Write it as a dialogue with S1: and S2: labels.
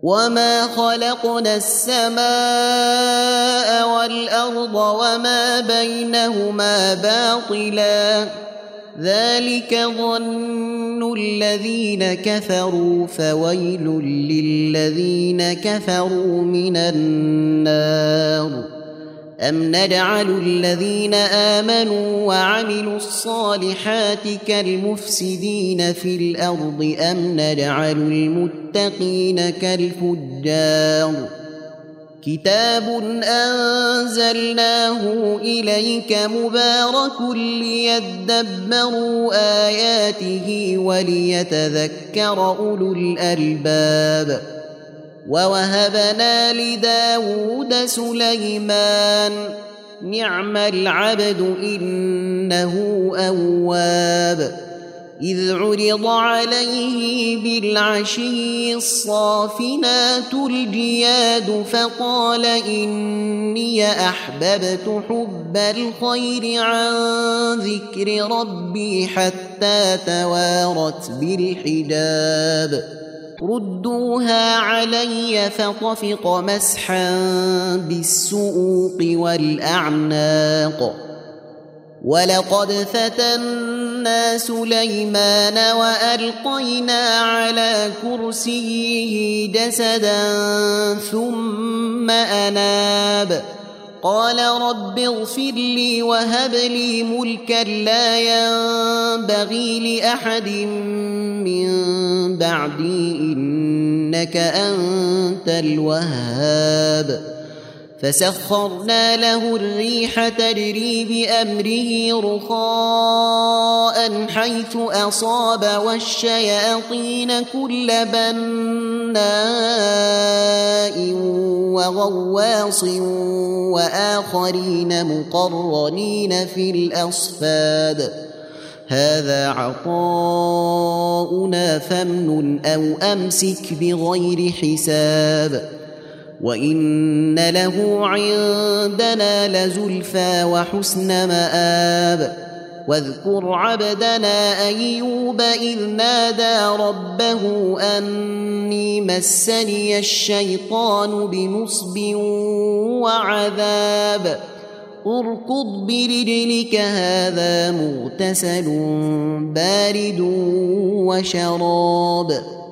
S1: وما خلقنا السماء والأرض وما بينهما باطلا ذلك ظن الذين كفروا فويل للذين كفروا من النار أم نجعل الذين آمنوا وعملوا الصالحات كالمفسدين في الأرض أم نجعل المتقين كالفجار كتاب أنزلناه إليك مبارك ليدبروا آياته وليتذكر أولو الألباب ووهبنا لداود سليمان نعم العبد إنه أواب إذ عرض عليه بالعشي الصافنات الجياد فقال إني أحببت حب الخير عن ذكر ربي حتى توارت بالحجاب ردوها علي فطفق مسحا بالسؤوق والأعناق ولقد فتنا سليمان وألقينا على كرسيه جسدا ثم أناب قال رب اغفر لي وهب لي ملكا لا ينبغي لأحد من بعدي إنك أنت الوهاب فسخرنا له الريح تجري بأمره رخاء حيث أصاب والشياطين كل بناء وغواص وآخرين مقرنين في الأصفاد هذا عطاؤنا فامنن أو أمسك بغير حساب وإن له عندنا لزلفى وحسن مآب واذكر عبدنا أيوب إذ نادى ربه أني مسني الشيطان بنصب وعذاب اركض برجلك هذا مغتسل بارد وشراب